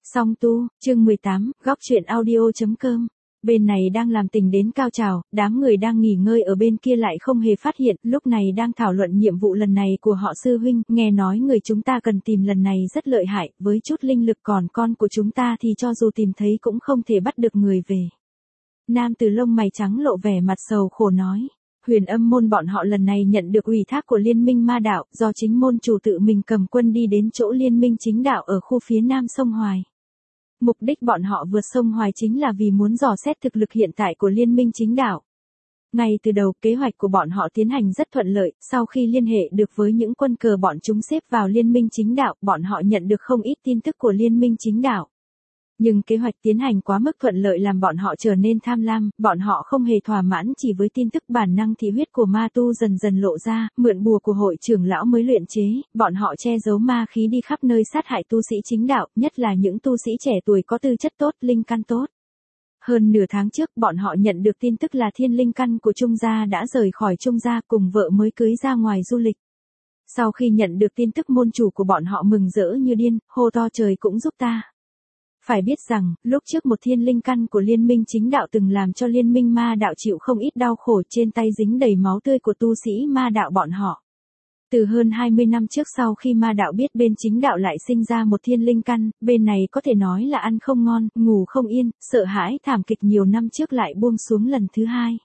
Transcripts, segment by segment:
Song tu, chương 18, góc truyện audio.com. Bên này đang làm tình đến cao trào, đám người đang nghỉ ngơi ở bên kia lại không hề phát hiện, lúc này đang thảo luận nhiệm vụ lần này của họ sư huynh, nghe nói người chúng ta cần tìm lần này rất lợi hại, với chút linh lực còn con của chúng ta thì cho dù tìm thấy cũng không thể bắt được người về. Nam tử lông mày trắng lộ vẻ mặt sầu khổ nói. Huyền Âm môn bọn họ lần này nhận được ủy thác của Liên minh ma đạo, do chính môn chủ tự mình cầm quân đi đến chỗ Liên minh chính đạo ở khu phía nam sông Hoài. Mục đích bọn họ vượt sông Hoài chính là vì muốn dò xét thực lực hiện tại của Liên minh chính đạo. Ngay từ đầu kế hoạch của bọn họ tiến hành rất thuận lợi, sau khi liên hệ được với những quân cờ bọn chúng xếp vào Liên minh chính đạo, bọn họ nhận được không ít tin tức của Liên minh chính đạo. Nhưng kế hoạch tiến hành quá mức thuận lợi làm bọn họ trở nên tham lam, bọn họ không hề thỏa mãn chỉ với tin tức bản năng thị huyết của ma tu dần dần lộ ra, mượn bùa của hội trưởng lão mới luyện chế, bọn họ che giấu ma khí đi khắp nơi sát hại tu sĩ chính đạo, nhất là những tu sĩ trẻ tuổi có tư chất tốt, linh căn tốt. Hơn nửa tháng trước, bọn họ nhận được tin tức là thiên linh căn của Trung gia đã rời khỏi Trung gia cùng vợ mới cưới ra ngoài du lịch. Sau khi nhận được tin tức môn chủ của bọn họ mừng rỡ như điên, hô to trời cũng giúp ta. Phải biết rằng, lúc trước một thiên linh căn của Liên minh chính đạo từng làm cho Liên minh ma đạo chịu không ít đau khổ, trên tay dính đầy máu tươi của tu sĩ ma đạo bọn họ. Từ hơn 20 năm trước sau khi ma đạo biết bên chính đạo lại sinh ra một thiên linh căn, bên này có thể nói là ăn không ngon, ngủ không yên, sợ hãi thảm kịch nhiều năm trước lại buông xuống lần thứ hai.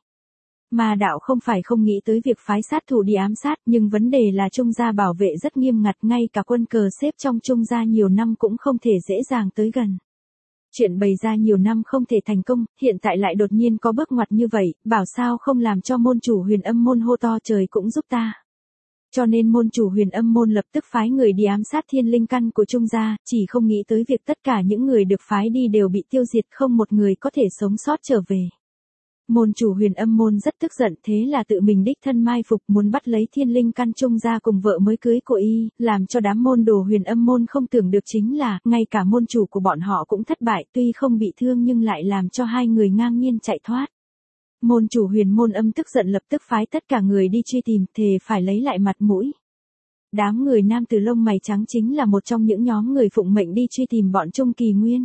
Ma đạo không phải không nghĩ tới việc phái sát thủ đi ám sát, nhưng vấn đề là Trung gia bảo vệ rất nghiêm ngặt, ngay cả quân cờ xếp trong Trung gia nhiều năm cũng không thể dễ dàng tới gần. Chuyện bày ra nhiều năm không thể thành công, hiện tại lại đột nhiên có bước ngoặt như vậy, bảo sao không làm cho môn chủ Huyền Âm môn hô to trời cũng giúp ta. Cho nên môn chủ Huyền Âm môn lập tức phái người đi ám sát thiên linh căn của Trung gia, chỉ không nghĩ tới việc tất cả những người được phái đi đều bị tiêu diệt, không một người có thể sống sót trở về. Môn chủ Huyền Âm môn rất tức giận, thế là tự mình đích thân mai phục muốn bắt lấy thiên linh căn Trung gia cùng vợ mới cưới của y, làm cho đám môn đồ Huyền Âm môn không tưởng được chính là, ngay cả môn chủ của bọn họ cũng thất bại, tuy không bị thương nhưng lại làm cho hai người ngang nhiên chạy thoát. Môn chủ Huyền môn Âm tức giận lập tức phái tất cả người đi truy tìm, thề phải lấy lại mặt mũi. Đám người nam tử lông mày trắng chính là một trong những nhóm người phụng mệnh đi truy tìm bọn Trung Kỳ Nguyên.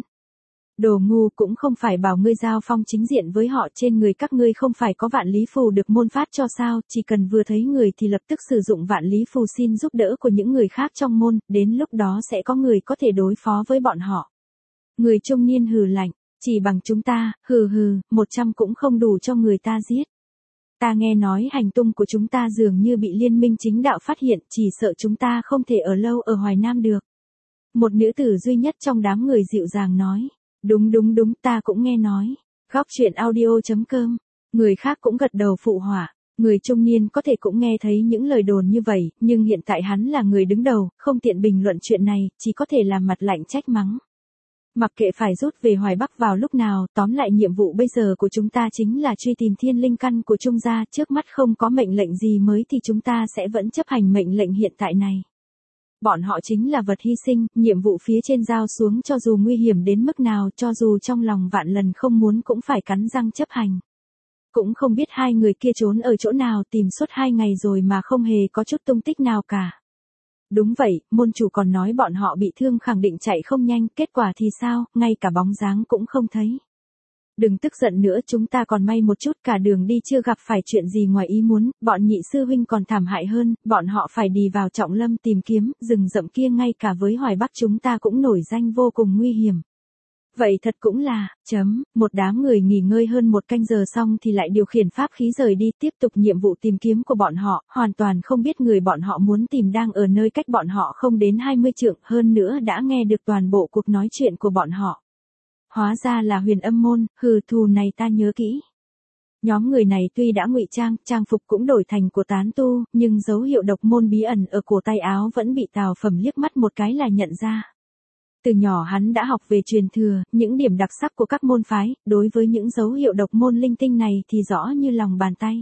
Đồ ngu, cũng không phải bảo ngươi giao phong chính diện với họ, trên người các ngươi không phải có vạn lý phù được môn phát cho sao, chỉ cần vừa thấy người thì lập tức sử dụng vạn lý phù xin giúp đỡ của những người khác trong môn, đến lúc đó sẽ có người có thể đối phó với bọn họ. Người trung niên hừ lạnh, chỉ bằng chúng ta, hừ hừ, 100 cũng không đủ cho người ta giết. Ta nghe nói hành tung của chúng ta dường như bị Liên minh chính đạo phát hiện, chỉ sợ chúng ta không thể ở lâu ở Hoài Nam được. Một nữ tử duy nhất trong đám người dịu dàng nói. Đúng, ta cũng nghe nói. Góc truyện audio.com. Người khác cũng gật đầu phụ họa. Người trung niên có thể cũng nghe thấy những lời đồn như vậy, nhưng hiện tại hắn là người đứng đầu, không tiện bình luận chuyện này, chỉ có thể làm mặt lạnh trách mắng. Mặc kệ phải rút về Hoài Bắc vào lúc nào, tóm lại nhiệm vụ bây giờ của chúng ta chính là truy tìm thiên linh căn của Trung gia, trước mắt không có mệnh lệnh gì mới thì chúng ta sẽ vẫn chấp hành mệnh lệnh hiện tại này. Bọn họ chính là vật hy sinh, nhiệm vụ phía trên giao xuống cho dù nguy hiểm đến mức nào, cho dù trong lòng vạn lần không muốn cũng phải cắn răng chấp hành. Cũng không biết hai người kia trốn ở chỗ nào, tìm suốt 2 ngày rồi mà không hề có chút tung tích nào cả. Đúng vậy, môn chủ còn nói bọn họ bị thương khẳng định chạy không nhanh, kết quả thì sao, ngay cả bóng dáng cũng không thấy. Đừng tức giận nữa, chúng ta còn may một chút, cả đường đi chưa gặp phải chuyện gì ngoài ý muốn, bọn nhị sư huynh còn thảm hại hơn, bọn họ phải đi vào trọng lâm tìm kiếm, rừng rậm kia ngay cả với Hoài Bắc chúng ta cũng nổi danh vô cùng nguy hiểm. Vậy thật cũng là, một đám người nghỉ ngơi hơn 1 canh giờ xong thì lại điều khiển pháp khí rời đi, tiếp tục nhiệm vụ tìm kiếm của bọn họ, hoàn toàn không biết người bọn họ muốn tìm đang ở nơi cách bọn họ không đến 20 trượng, hơn nữa đã nghe được toàn bộ cuộc nói chuyện của bọn họ. Hóa ra là Huyền Âm môn, hừ, thù này ta nhớ kỹ. Nhóm người này tuy đã ngụy trang phục cũng đổi thành của tán tu, nhưng dấu hiệu độc môn bí ẩn ở cổ tay áo vẫn bị Tào Phẩm liếc mắt một cái là nhận ra. Từ nhỏ hắn đã học về truyền thừa, những điểm đặc sắc của các môn phái, đối với những dấu hiệu độc môn linh tinh này thì rõ như lòng bàn tay.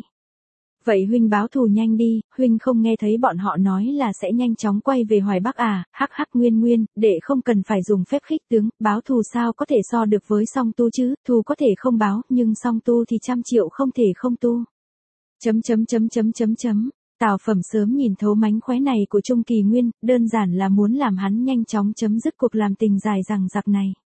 Vậy huynh báo thù nhanh đi, huynh không nghe thấy bọn họ nói là sẽ nhanh chóng quay về Hoài Bắc à, hắc Nguyên, để không cần phải dùng phép khích tướng, báo thù sao có thể so được với song tu chứ, thù có thể không báo, nhưng song tu thì 100 triệu không thể không tu. Tào Phẩm sớm nhìn thấu mánh khóe này của Trung Kỳ Nguyên, đơn giản là muốn làm hắn nhanh chóng chấm dứt cuộc làm tình dài dằng dặc này.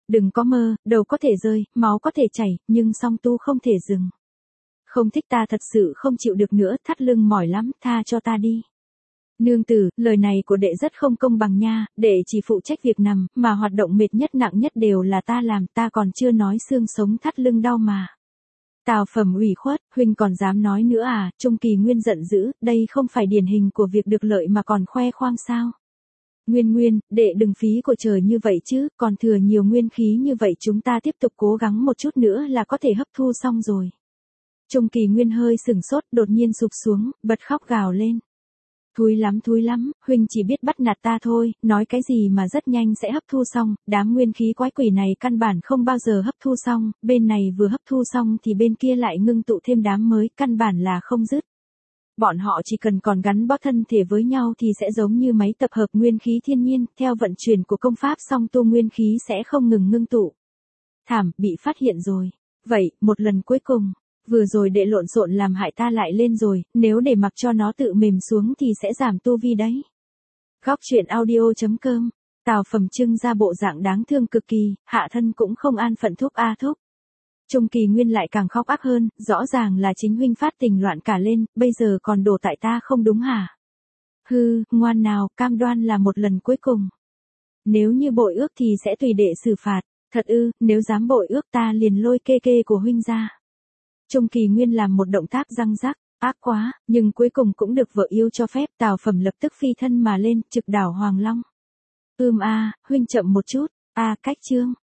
Đừng có mơ, đầu có thể rơi, máu có thể chảy, nhưng song tu không thể dừng. Không thích ta thật sự không chịu được nữa, thắt lưng mỏi lắm, tha cho ta đi. Nương tử, lời này của đệ rất không công bằng nha, đệ chỉ phụ trách việc nằm, mà hoạt động mệt nhất nặng nhất đều là ta làm, ta còn chưa nói xương sống thắt lưng đau mà. Tào Phẩm ủy khuất, huynh còn dám nói nữa à? Trung Kỳ Nguyên giận dữ, đây không phải điển hình của việc được lợi mà còn khoe khoang sao? Nguyên, đệ đừng phí của trời như vậy chứ, còn thừa nhiều nguyên khí như vậy chúng ta tiếp tục cố gắng một chút nữa là có thể hấp thu xong rồi. Trung Kỳ Nguyên hơi sửng sốt, đột nhiên sụp xuống, bật khóc gào lên. Thúi lắm, huynh chỉ biết bắt nạt ta thôi, nói cái gì mà rất nhanh sẽ hấp thu xong, đám nguyên khí quái quỷ này căn bản không bao giờ hấp thu xong, bên này vừa hấp thu xong thì bên kia lại ngưng tụ thêm đám mới, căn bản là không dứt. Bọn họ chỉ cần còn gắn bó thân thể với nhau thì sẽ giống như máy tập hợp nguyên khí thiên nhiên, theo vận chuyển của công pháp song tu nguyên khí sẽ không ngừng ngưng tụ. Thảm, bị phát hiện rồi. Vậy, một lần cuối cùng. Vừa rồi đệ lộn xộn làm hại ta lại lên rồi, nếu để mặc cho nó tự mềm xuống thì sẽ giảm tu vi đấy. Góc truyện audio.com. Tào Phẩm trưng ra bộ dạng đáng thương cực kỳ, hạ thân cũng không an phận thúc a thúc. Trung Kỳ Nguyên lại càng khóc ác hơn, rõ ràng là chính huynh phát tình loạn cả lên, bây giờ còn đổ tại ta không đúng hả? Hư, ngoan nào, cam đoan là một lần cuối cùng. Nếu như bội ước thì sẽ tùy đệ xử phạt, thật ư, nếu dám bội ước ta liền lôi kê của huynh ra. Trung Kỳ Nguyên làm một động tác răng rắc, ác quá, nhưng cuối cùng cũng được vợ yêu cho phép, Tào Phẩm lập tức phi thân mà lên, trực đảo Hoàng Long. Huynh chậm một chút, cách chương.